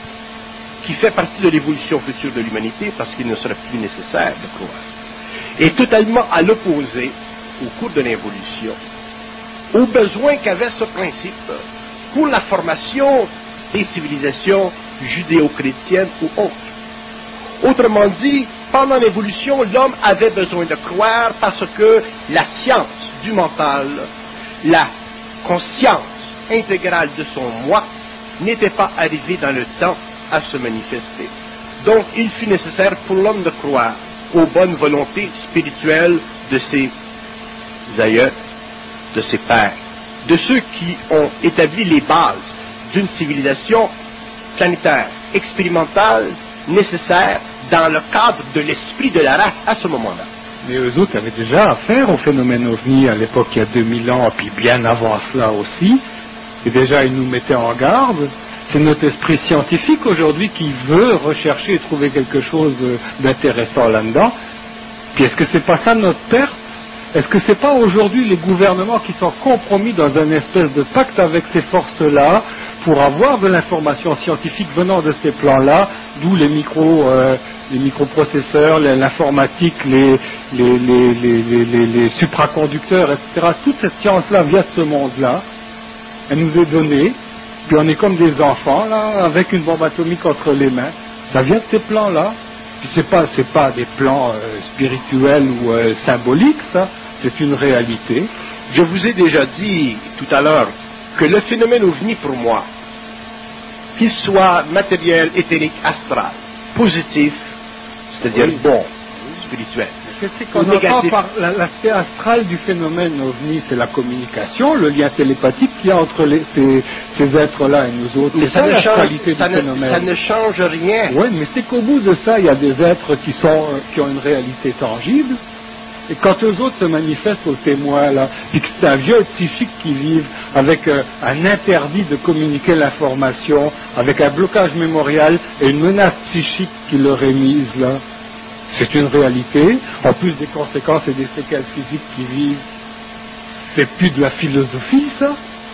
qui fait partie de l'évolution future de l'humanité, parce qu'il ne serait plus nécessaire de croire, est totalement à l'opposé, au cours de l'évolution, aux besoins qu'avait ce principe pour la formation des civilisations judéo-chrétiennes ou autres. Autrement dit, pendant l'évolution, l'homme avait besoin de croire parce que la science du mental, la conscience intégrale de son moi, n'était pas arrivée dans le temps à se manifester. Donc, il fut nécessaire pour l'homme de croire aux bonnes volontés spirituelles de ses aïeux, de ses pères, de ceux qui ont établi les bases d'une civilisation planétaire, expérimentale, nécessaire dans le cadre de l'esprit de la race à ce moment-là. Mais eux autres avaient déjà affaire au phénomène ovni à l'époque, il y a deux mille ans, puis bien avant cela aussi. Et déjà, ils nous mettaient en garde. C'est notre esprit scientifique aujourd'hui qui veut rechercher et trouver quelque chose d'intéressant là-dedans. Puis est-ce que c'est pas ça notre perte? Est-ce que c'est pas aujourd'hui les gouvernements qui sont compromis dans un espèce de pacte avec ces forces-là pour avoir de l'information scientifique venant de ces plans-là, d'où les micro, euh, les microprocesseurs, l'informatique, les, les, les, les, les, les, les supraconducteurs, et cetera. Toute cette science-là vient de ce monde-là. Elle nous est donnée, puis on est comme des enfants là, avec une bombe atomique entre les mains. Ça vient de ces plans-là. Puis c'est pas, c'est pas des plans euh, spirituels ou euh, symboliques, ça. C'est une réalité. Je vous ai déjà dit tout à l'heure que le phénomène ovni pour moi, qu'il soit matériel, éthérique, astral, positif, c'est-à-dire oui. bon, spirituel, C'est qu'on entend par l'aspect astral du phénomène ovni, c'est la communication, le lien télépathique qu'il y a entre les, ces, ces êtres-là et nous autres. Mais C'est ça, ça ne la change, qualité ça, du ne, phénomène. ça ne change rien. Oui, mais c'est qu'au bout de ça, il y a des êtres qui sont, euh, qui ont une réalité tangible. Et quand eux autres se manifestent aux témoins, là, puis que c'est un vieux psychique qui vivent avec euh, un interdit de communiquer l'information, avec un blocage mémorial et une menace psychique qui leur est mise, là, c'est une réalité, en plus des conséquences et des séquelles physiques qui vivent. C'est plus de la philosophie, ça?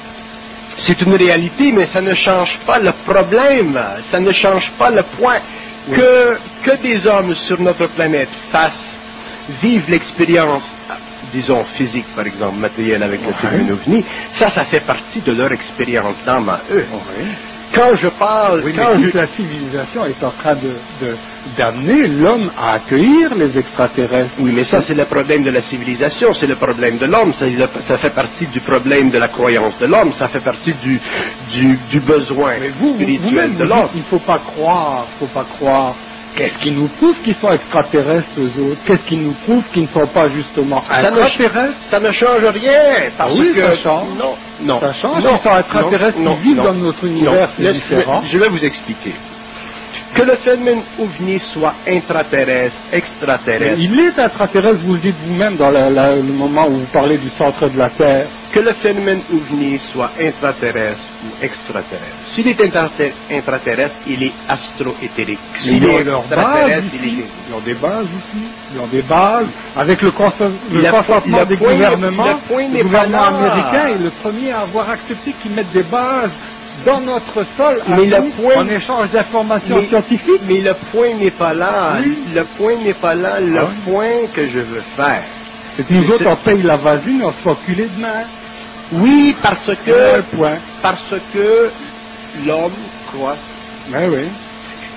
C'est une réalité, mais ça ne change pas le problème, ça ne change pas le point. Oui. Que, que des hommes sur notre planète fassent vivent l'expérience, disons physique par exemple, matérielle avec le phénomène ovni, ça, ça fait partie de leur expérience d'âme à eux. Oui. Quand je parle, oui, quand mais je... toute la civilisation est en train de, de, d'amener l'homme à accueillir les extraterrestres. Oui, mais ça c'est le problème de la civilisation, c'est le problème de l'homme, ça, ça fait partie du problème de la croyance de l'homme, ça fait partie du, du, du besoin mais vous, spirituel vous, de l'homme. Il ne faut pas croire, il ne faut pas croire. Qu'est-ce qui nous prouve qu'ils sont extraterrestres, eux autres? Qu'est-ce qui nous prouve qu'ils ne sont pas justement ça extraterrestres? ne, ça ne change rien, parce oui, que... ça change. Non, non. Ça change, non, ils sont extraterrestres non, qui vivent non, dans notre univers, non. c'est Laisse, différent. Je vais vous expliquer. Que le phénomène ovni soit intraterrestre, extraterrestre... Mais il est extraterrestre, vous le dites vous-même dans la, la, le moment où vous parlez du centre de la Terre. Que le phénomène ovni soit intraterrestre ou extraterrestre. S'il est intraterrestre, il est astro-éthérique. S'il est extraterrestre, il est... Ils ont des bases ici. Ils ont des bases. Avec le, consen... le, le consentement le des gouvernements, le, le gouvernement américain est le premier à avoir accepté qu'ils mettent des bases dans notre sol mais le nous, point, en échange d'informations mais, scientifiques. Mais le point n'est pas là. Oui. Le point n'est pas là. Le ah. point que je veux faire. C'est que nous autres, on paye la vasine, on se fait enculer demain. Oui, parce que, ouais, point. parce que l'homme croit. Ben oui.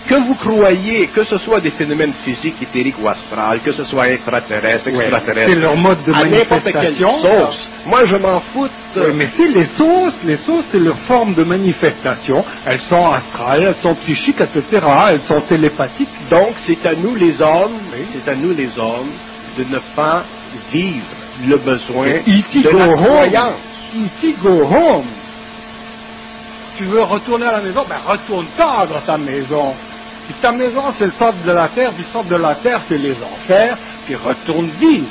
Que vous croyez, que ce soit des phénomènes physiques, éthériques ou astrales, que ce soit intraterrestres, extraterrestres, ouais, c'est leur mode de à n'importe quelle manifestation. sauce. Moi, je m'en fous. Oui, mais c'est les sauces, les sauces, c'est leur forme de manifestation. Elles sont astrales, elles sont psychiques, et cetera. Elles sont télépathiques. Donc, c'est à nous les hommes, oui. c'est à nous les hommes, de ne pas vivre le besoin de go la home. croyance. Ici, go home. Tu veux retourner à la maison, ben retourne-toi dans ta maison. Si ta maison c'est le centre de la terre, puis le centre de la terre c'est les enfers, puis retourne vivre.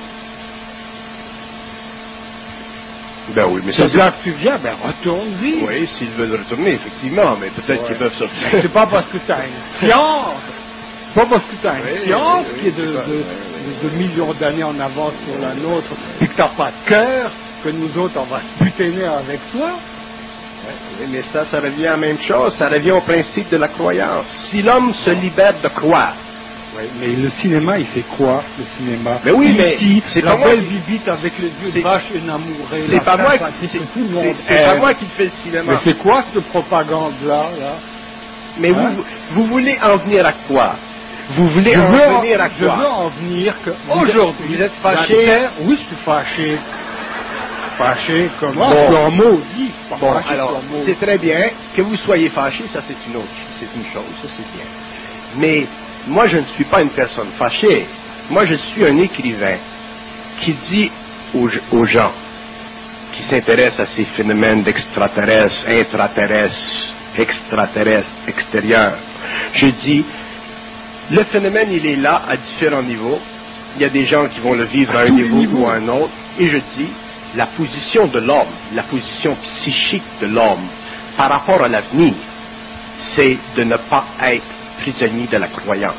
Ben oui, mais c'est ça là que tu viens, ben retourne vivre. Oui, s'ils veulent retourner, effectivement, mais peut-être ouais. qu'ils peuvent sortir. C'est pas parce que tu as une science, pas parce que tu as une oui, science oui, oui, qui est de, de, de, de millions d'années en avance sur la nôtre, et que tu n'as pas de cœur, que nous autres on va se buter avec toi. Oui, mais ça, ça revient à la même chose, ça revient au principe de la croyance. Si l'homme se libère de croire. Oui, mais le cinéma, il fait quoi, le cinéma? Mais oui, mais c'est la belle bibite avec les yeux de vache énamourés. C'est pas moi qui c'est pas moi qui fais le cinéma. Mais c'est quoi cette propagande-là, là? Mais hein? vous, vous voulez en venir à quoi? Vous voulez je en veux venir à je quoi? Je veux en venir que aujourd'hui, vous êtes fâché? Terre, oui, je suis fâché. Fâché, comment? Bon. C'est un maudit. Bon, alors, c'est très bien. Que vous soyez fâché, ça c'est une autre, c'est une chose, ça c'est bien. Mais, moi je ne suis pas une personne fâchée. Moi je suis un écrivain qui dit aux, aux gens qui s'intéressent à ces phénomènes d'extraterrestres, intraterrestres, extraterrestres, extérieurs. Je dis, le phénomène il est là à différents niveaux. Il y a des gens qui vont le vivre à, à un niveau niveaux. ou à un autre. Et je dis, la position de l'homme, la position psychique de l'homme par rapport à l'avenir, c'est de ne pas être prisonnier de la croyance.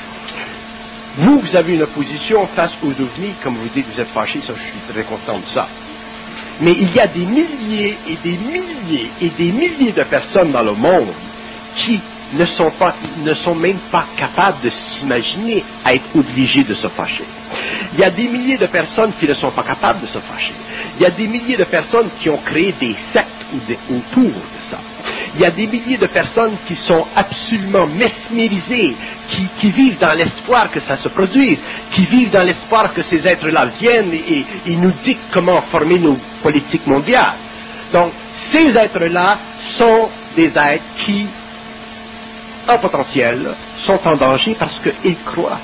Vous, vous avez une position face aux ovnis, comme vous dites, vous êtes fâché, ça, je suis très content de ça. Mais il y a des milliers et des milliers et des milliers de personnes dans le monde qui ne sont pas, ne sont même pas capables de s'imaginer à être obligés de se fâcher. Il y a des milliers de personnes qui ne sont pas capables de se fâcher. Il y a des milliers de personnes qui ont créé des sectes ou des, autour de ça. Il y a des milliers de personnes qui sont absolument mesmérisées, qui, qui vivent dans l'espoir que ça se produise, qui vivent dans l'espoir que ces êtres-là viennent et, et nous dictent comment former nos politiques mondiales. Donc, ces êtres-là sont des êtres qui, en potentiel, sont en danger parce qu'ils croient.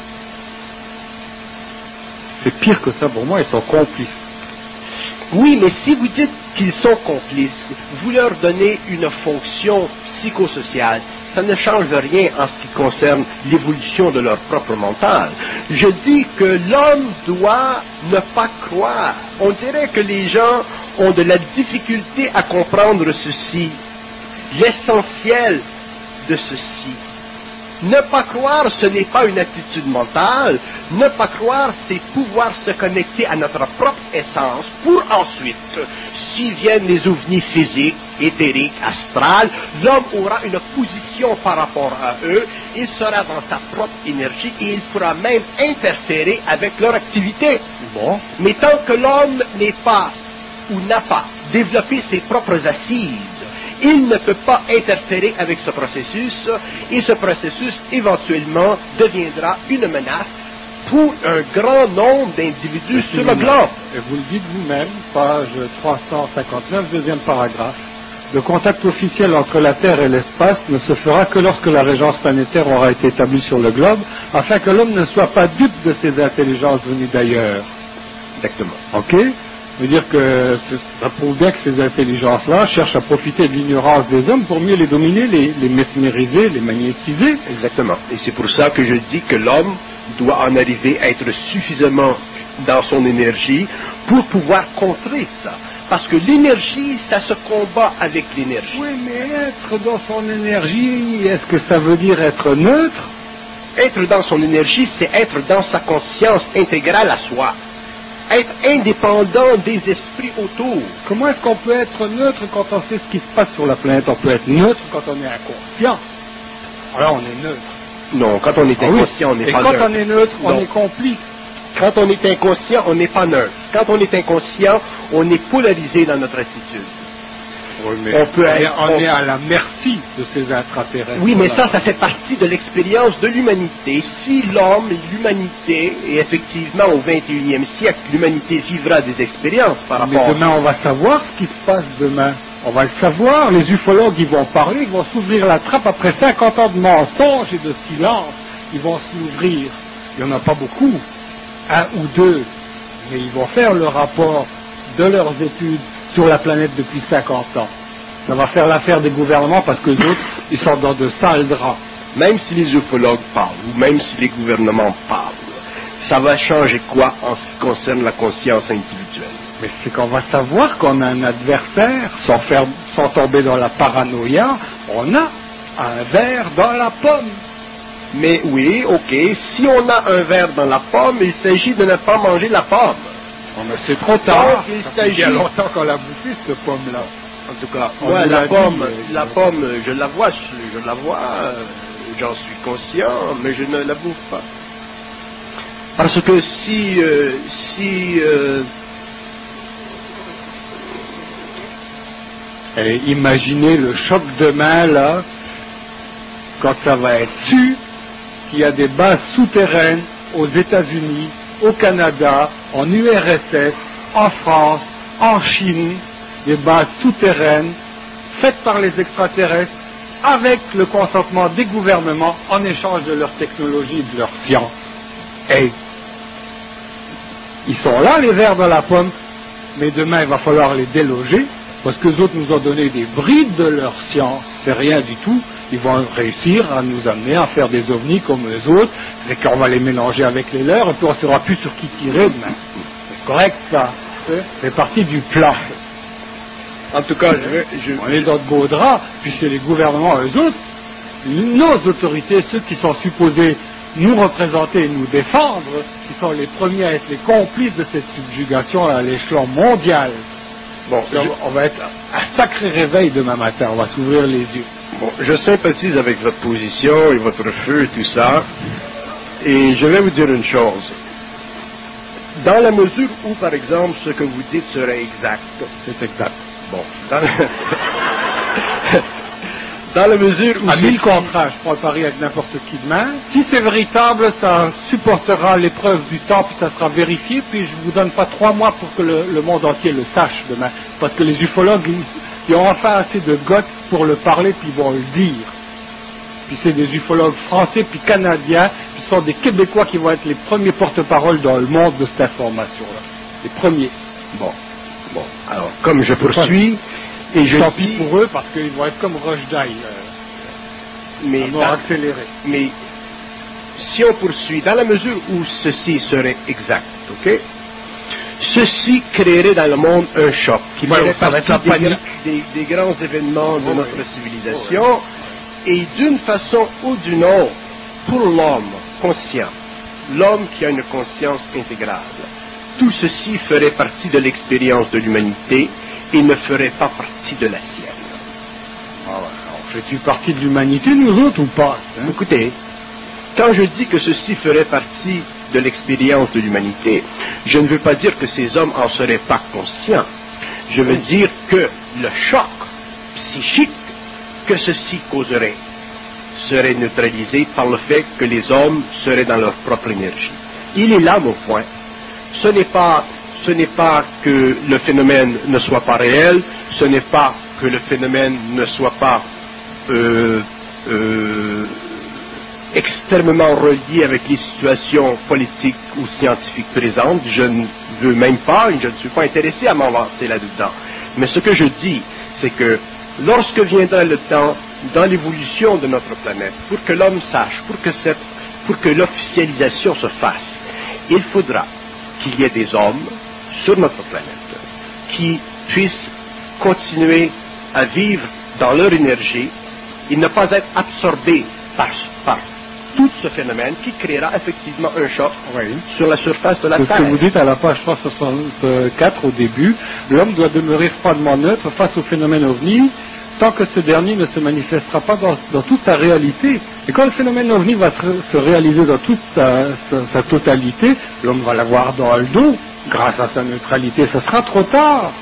C'est pire que ça pour moi, ils sont complices. Oui, mais si vous dites qu'ils sont complices, vous leur donnez une fonction psychosociale, ça ne change rien en ce qui concerne l'évolution de leur propre mental. Je dis que l'homme doit ne pas croire. On dirait que les gens ont de la difficulté à comprendre ceci. L'essentiel de ceci. Ne pas croire, ce n'est pas une attitude mentale. Ne pas croire, c'est pouvoir se connecter à notre propre essence pour ensuite, s'ils viennent les ovnis physiques, éthériques, astrales, l'homme aura une position par rapport à eux, il sera dans sa propre énergie et il pourra même interférer avec leur activité. Bon. Mais tant que l'homme n'est pas ou n'a pas développé ses propres assises, il ne peut pas interférer avec ce processus et ce processus éventuellement deviendra une menace pour un grand nombre d'individus sur le globe. Et vous le dites vous-même, page trois cent cinquante-neuf, deuxième paragraphe. Le contact officiel entre la Terre et l'espace ne se fera que lorsque la régence planétaire aura été établie sur le globe, afin que l'homme ne soit pas dupe de ces intelligences venues d'ailleurs. Exactement. Ok ? Ça veut dire que ça prouve bien que ces intelligences-là cherchent à profiter de l'ignorance des hommes pour mieux les dominer, les, les mesmériser, les magnétiser. Exactement. Et c'est pour ça que je dis que l'homme doit en arriver à être suffisamment dans son énergie pour pouvoir contrer ça. Parce que l'énergie, ça se combat avec l'énergie. Oui, mais être dans son énergie, est-ce que ça veut dire être neutre? Être dans son énergie, c'est être dans sa conscience intégrale à soi. Être indépendant des esprits autour. Comment est-ce qu'on peut être neutre quand on sait ce qui se passe sur la planète? On peut être neutre quand on est inconscient. Alors on est neutre. Non, quand on est inconscient, ah oui. on n'est Et pas neutre. Et neutre. quand on est neutre, on non. est complice. Quand on est inconscient, on n'est pas neutre. Quand on est inconscient, on est polarisé dans notre attitude. Oui, mais on peut on, est, être, on on... est à la merci de ces extraterrestres. Oui, mais ça, ça fait partie de l'expérience de l'humanité. Si l'homme et l'humanité, et effectivement au vingt et unième siècle, l'humanité vivra des expériences par rapport... Mais demain, on va savoir ce qui se passe demain. On va le savoir. Les ufologues, ils vont parler, ils vont s'ouvrir la trappe après cinquante ans de mensonges et de silence. Ils vont s'ouvrir. Il n'y en a pas beaucoup, un ou deux, mais ils vont faire le rapport de leurs études sur la planète depuis cinquante ans. Ça va faire l'affaire des gouvernements parce que les autres, ils sont dans de sales draps. Même si les ufologues parlent, ou même si les gouvernements parlent, ça va changer quoi en ce qui concerne la conscience individuelle? Mais c'est qu'on va savoir qu'on a un adversaire, sans, faire, sans tomber dans la paranoïa, on a un ver dans la pomme. Mais oui, ok, si on a un ver dans la pomme, il s'agit de ne pas manger la pomme. Oh, mais c'est trop tard. Donc, il ça fait s'agit... il y a longtemps qu'on l'a bouffé, cette pomme-là. En tout cas, on moi, la pomme, dit, la pomme, je la vois, je, je la vois, euh, j'en suis conscient, mais je ne la bouffe pas. Parce que si, euh, si, euh... Et imaginez le choc demain, là, quand ça va être su qu'il y a des bases souterraines aux États-Unis, au Canada, en U R S S, en France, en Chine, des bases souterraines faites par les extraterrestres avec le consentement des gouvernements en échange de leur technologie et de leur science. Et ils sont là, les vers dans la pomme, mais demain il va falloir les déloger parce que les autres nous ont donné des brides de leur science. C'est rien du tout. Ils vont réussir à nous amener à faire des ovnis comme les autres, c'est qu'on va les mélanger avec les leurs et puis on ne saura plus sur qui tirer demain. C'est correct ça. C'est partie du plan. En tout cas, je vais, je... on est dans de beaux draps, puis c'est les gouvernements, eux autres, nos autorités, ceux qui sont supposés nous représenter et nous défendre, qui sont les premiers à être les complices de cette subjugation à l'échelon mondial. Bon, je... on va être un sacré réveil demain matin, on va s'ouvrir les yeux. Bon, je sympathise avec votre position et votre feu et tout ça, et je vais vous dire une chose. Dans la mesure où, par exemple, ce que vous dites serait exact, c'est exact. Bon, dans, le... dans la mesure où... À mille contrats, je prends le pari avec n'importe qui demain. Si c'est véritable, ça supportera l'épreuve du temps, puis ça sera vérifié, puis je vous donne pas trois mois pour que le, le monde entier le sache demain. Parce que les ufologues, ils, ils ont enfin assez de gottes pour le parler, puis ils vont le dire. Puis c'est des ufologues français, puis canadiens, puis ce sont des Québécois qui vont être les premiers porte-parole dans le monde de cette information-là. Les premiers. Bon. Bon, alors, comme je poursuis, et je tant dis... pis pour eux, parce qu'ils vont être comme Rochdaï, euh, mais dans... accéléré. Mais, si on poursuit, dans la mesure où ceci serait exact, ok, ceci créerait dans le monde un choc, qui ouais, ferait partie des, des, des, des grands événements de oh, notre oui. civilisation, oh, oui. Et d'une façon ou d'une autre, pour l'homme conscient, l'homme qui a une conscience intégrale, tout ceci ferait partie de l'expérience de l'humanité et ne ferait pas partie de la sienne. Ah ouais, alors, fais-tu partie de l'humanité, nous autres, ou pas hein? Écoutez, quand je dis que ceci ferait partie de l'expérience de l'humanité, je ne veux pas dire que ces hommes en seraient pas conscients. Je veux dire que le choc psychique que ceci causerait serait neutralisé par le fait que les hommes seraient dans leur propre énergie. Il est là mon point. Ce n'est pas, ce n'est pas que le phénomène ne soit pas réel, ce n'est pas que le phénomène ne soit pas euh, euh, extrêmement relié avec les situations politiques ou scientifiques présentes. Je ne veux même pas, et je ne suis pas intéressé à m'avancer là-dedans. Mais ce que je dis, c'est que lorsque viendra le temps dans l'évolution de notre planète, pour que l'homme sache, pour que cette, pour que l'officialisation se fasse, il faudra qu'il y ait des hommes sur notre planète qui puissent continuer à vivre dans leur énergie et ne pas être absorbés par, par tout ce phénomène qui créera effectivement un choc oui. sur la surface de la C'est Terre. Ce que vous dites à la page trois cent soixante-quatre au début, l'homme doit demeurer froidement neutre face au phénomène ovni tant que ce dernier ne se manifestera pas dans, dans toute sa réalité. Et quand le phénomène ovni va se, se réaliser dans toute sa, sa, sa totalité, l'homme va l'avoir dans le dos, grâce à sa neutralité. Ce sera trop tard.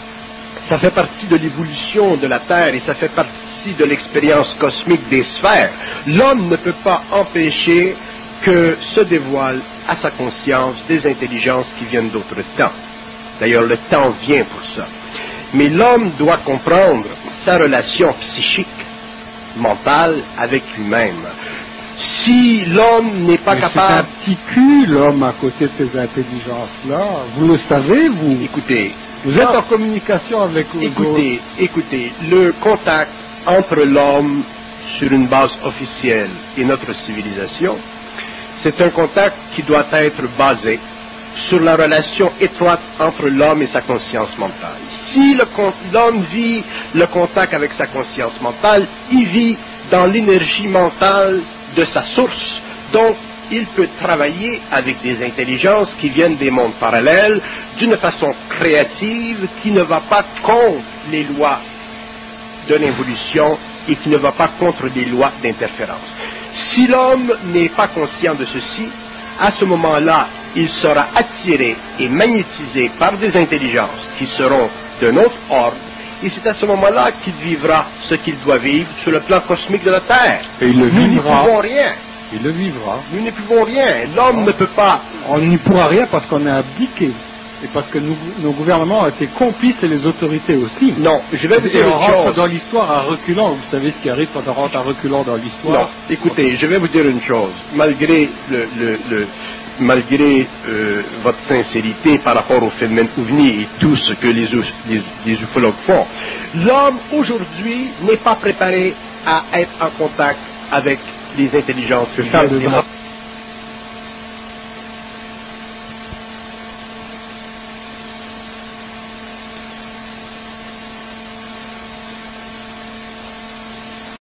Ça fait partie de l'évolution de la Terre et ça fait partie de l'expérience cosmique des sphères. L'homme ne peut pas empêcher que se dévoilent à sa conscience des intelligences qui viennent d'autres temps. D'ailleurs, le temps vient pour ça. Mais l'homme doit comprendre sa relation psychique, mentale avec lui-même. Si l'homme n'est pas Mais capable... c'est un petit cul, l'homme, à côté de ces intelligences-là. Vous le savez, vous. Écoutez, Vous êtes en communication avec eux. Écoutez, écoutez, le contact entre l'homme sur une base officielle et notre civilisation, c'est un contact qui doit être basé sur la relation étroite entre l'homme et sa conscience mentale. Si le, l'homme vit le contact avec sa conscience mentale, il vit dans l'énergie mentale de sa source. Donc, il peut travailler avec des intelligences qui viennent des mondes parallèles d'une façon créative, qui ne va pas contre les lois de l'évolution et qui ne va pas contre les lois d'interférence. Si l'homme n'est pas conscient de ceci, à ce moment-là, il sera attiré et magnétisé par des intelligences qui seront d'un autre ordre, et c'est à ce moment-là qu'il vivra ce qu'il doit vivre sur le plan cosmique de la Terre. Et il le Nous n'y vivra. pouvons rien. Il le vivra. Nous n'y pouvons rien. L'homme ne peut pas. On n'y pourra rien parce qu'on a abdiqué. Et parce que nous, nos gouvernements ont été complices et les autorités aussi. Non, je vais vous Et dire on une rentre chose. dans l'histoire à reculant. Vous savez ce qui arrive quand on rentre à reculant dans l'histoire. Non, écoutez, je vais vous dire une chose. Malgré le, le, le malgré euh, votre sincérité par rapport au phénomène ovni et tout ce que les, les, les ufologues font, l'homme aujourd'hui n'est pas préparé à être en contact avec les intelligences. C'est ça le drame.